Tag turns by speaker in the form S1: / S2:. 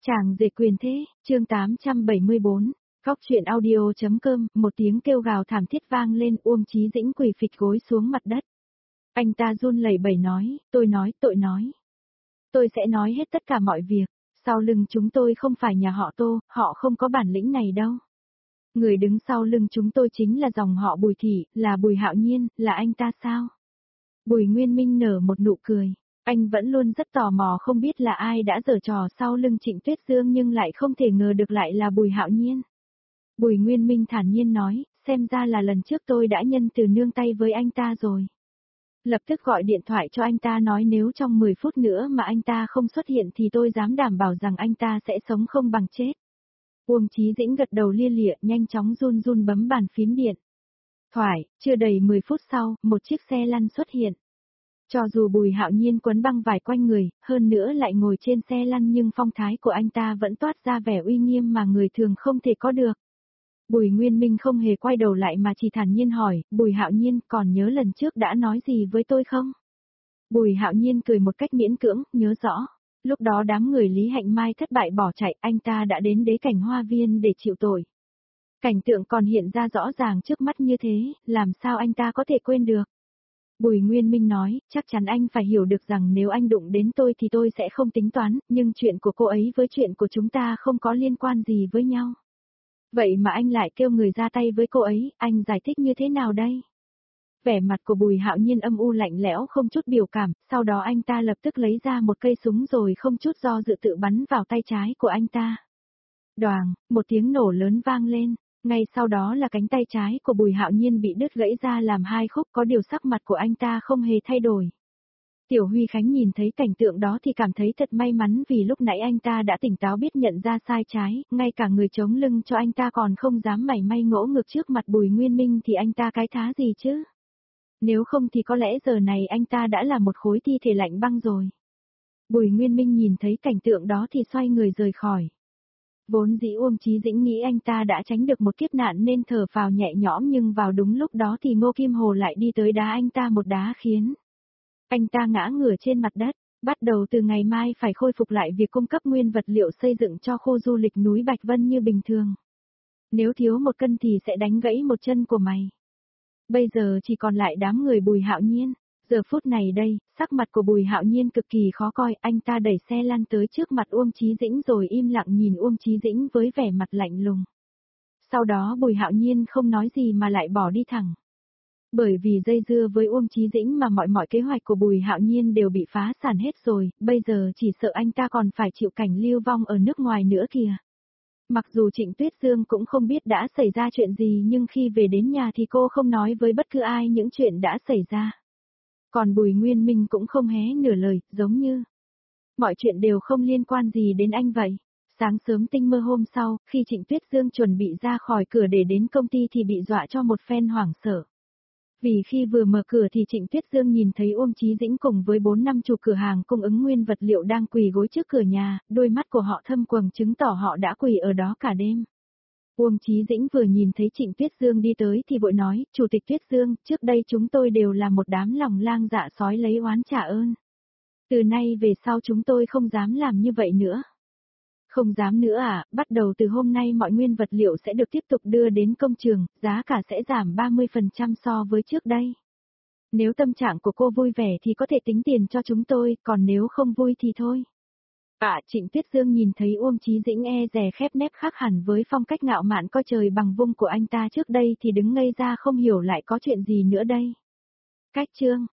S1: Chàng rể quyền thế, chương 874, góc truyện audio.com, một tiếng kêu gào thảm thiết vang lên, Uông Chí Dĩnh quỳ phịch gối xuống mặt đất. Anh ta run lẩy bẩy nói, tội nói. Tôi sẽ nói hết tất cả mọi việc, sau lưng chúng tôi không phải nhà họ Tô, họ không có bản lĩnh này đâu. Người đứng sau lưng chúng tôi chính là dòng họ Bùi Thị, là Bùi Hạo Nhiên, là anh ta sao? Bùi Nguyên Minh nở một nụ cười. Anh vẫn luôn rất tò mò không biết là ai đã giở trò sau lưng Trịnh Tuyết Dương nhưng lại không thể ngờ được lại là Bùi Hạo Nhiên. Bùi Nguyên Minh thản nhiên nói, xem ra là lần trước tôi đã nhân từ nương tay với anh ta rồi. Lập tức gọi điện thoại cho anh ta nói nếu trong 10 phút nữa mà anh ta không xuất hiện thì tôi dám đảm bảo rằng anh ta sẽ sống không bằng chết. Uông Chí Dĩnh gật đầu lia lịa nhanh chóng run run bấm bàn phím điện. Thoại, chưa đầy 10 phút sau, một chiếc xe lăn xuất hiện. Cho dù Bùi Hạo Nhiên quấn băng vải quanh người, hơn nữa lại ngồi trên xe lăn nhưng phong thái của anh ta vẫn toát ra vẻ uy nghiêm mà người thường không thể có được. Bùi Nguyên Minh không hề quay đầu lại mà chỉ thản nhiên hỏi, Bùi Hạo Nhiên còn nhớ lần trước đã nói gì với tôi không? Bùi Hạo Nhiên cười một cách miễn cưỡng, nhớ rõ. Lúc đó đám người Lý Hạnh Mai thất bại bỏ chạy, anh ta đã đến đế cảnh hoa viên để chịu tội. Cảnh tượng còn hiện ra rõ ràng trước mắt như thế, làm sao anh ta có thể quên được? Bùi Nguyên Minh nói, chắc chắn anh phải hiểu được rằng nếu anh đụng đến tôi thì tôi sẽ không tính toán, nhưng chuyện của cô ấy với chuyện của chúng ta không có liên quan gì với nhau. Vậy mà anh lại kêu người ra tay với cô ấy, anh giải thích như thế nào đây? Vẻ mặt của Bùi Hạo Nhiên âm u lạnh lẽo không chút biểu cảm, sau đó anh ta lập tức lấy ra một cây súng rồi không chút do dự tự bắn vào tay trái của anh ta. Đoàng, một tiếng nổ lớn vang lên. Ngay sau đó là cánh tay trái của Bùi Hạo Nhiên bị đứt gãy ra làm hai khúc, có điều sắc mặt của anh ta không hề thay đổi. Tiểu Huy Khánh nhìn thấy cảnh tượng đó thì cảm thấy thật may mắn vì lúc nãy anh ta đã tỉnh táo biết nhận ra sai trái, ngay cả người chống lưng cho anh ta còn không dám mảy may ngỗ ngược trước mặt Bùi Nguyên Minh thì anh ta cái thá gì chứ? Nếu không thì có lẽ giờ này anh ta đã là một khối thi thể lạnh băng rồi. Bùi Nguyên Minh nhìn thấy cảnh tượng đó thì xoay người rời khỏi. Vốn dĩ Uông Chí Dĩnh nghĩ anh ta đã tránh được một kiếp nạn nên thở phào nhẹ nhõm nhưng vào đúng lúc đó thì Ngô Kim Hồ lại đi tới đá anh ta một đá khiến anh ta ngã ngửa trên mặt đất. Bắt đầu từ ngày mai phải khôi phục lại việc cung cấp nguyên vật liệu xây dựng cho khu du lịch núi Bạch Vân như bình thường. Nếu thiếu một cân thì sẽ đánh gãy một chân của mày. Bây giờ chỉ còn lại đám người Bùi Hạo Nhiên. Giờ phút này đây, sắc mặt của Bùi Hạo Nhiên cực kỳ khó coi, anh ta đẩy xe lăn tới trước mặt Uông Chí Dĩnh rồi im lặng nhìn Uông Chí Dĩnh với vẻ mặt lạnh lùng. Sau đó Bùi Hạo Nhiên không nói gì mà lại bỏ đi thẳng. Bởi vì dây dưa với Uông Chí Dĩnh mà mọi kế hoạch của Bùi Hạo Nhiên đều bị phá sản hết rồi, bây giờ chỉ sợ anh ta còn phải chịu cảnh lưu vong ở nước ngoài nữa kìa. Mặc dù Trịnh Tuyết Dương cũng không biết đã xảy ra chuyện gì nhưng khi về đến nhà thì cô không nói với bất cứ ai những chuyện đã xảy ra. Còn Bùi Nguyên Minh cũng không hé nửa lời, giống như mọi chuyện đều không liên quan gì đến anh vậy. Sáng sớm tinh mơ hôm sau, khi Trịnh Tuyết Dương chuẩn bị ra khỏi cửa để đến công ty thì bị dọa cho một phen hoảng sợ. Vì khi vừa mở cửa thì Trịnh Tuyết Dương nhìn thấy Uông Chí Dĩnh cùng với 4-5 chủ cửa hàng cung ứng nguyên vật liệu đang quỳ gối trước cửa nhà, đôi mắt của họ thâm quầng chứng tỏ họ đã quỳ ở đó cả đêm. Uông Chí Dĩnh vừa nhìn thấy Trịnh Tuyết Dương đi tới thì vội nói, Chủ tịch Tuyết Dương, trước đây chúng tôi đều là một đám lòng lang dạ sói lấy oán trả ơn. Từ nay về sau chúng tôi không dám làm như vậy nữa. Không dám nữa à, bắt đầu từ hôm nay mọi nguyên vật liệu sẽ được tiếp tục đưa đến công trường, giá cả sẽ giảm 30% so với trước đây. Nếu tâm trạng của cô vui vẻ thì có thể tính tiền cho chúng tôi, còn nếu không vui thì thôi. Trịnh Tuyết Dương nhìn thấy Uông Chí Dĩnh e dè khép nép khác hẳn với phong cách ngạo mạn coi trời bằng vung của anh ta trước đây thì đứng ngây ra không hiểu lại có chuyện gì nữa đây. Cách chương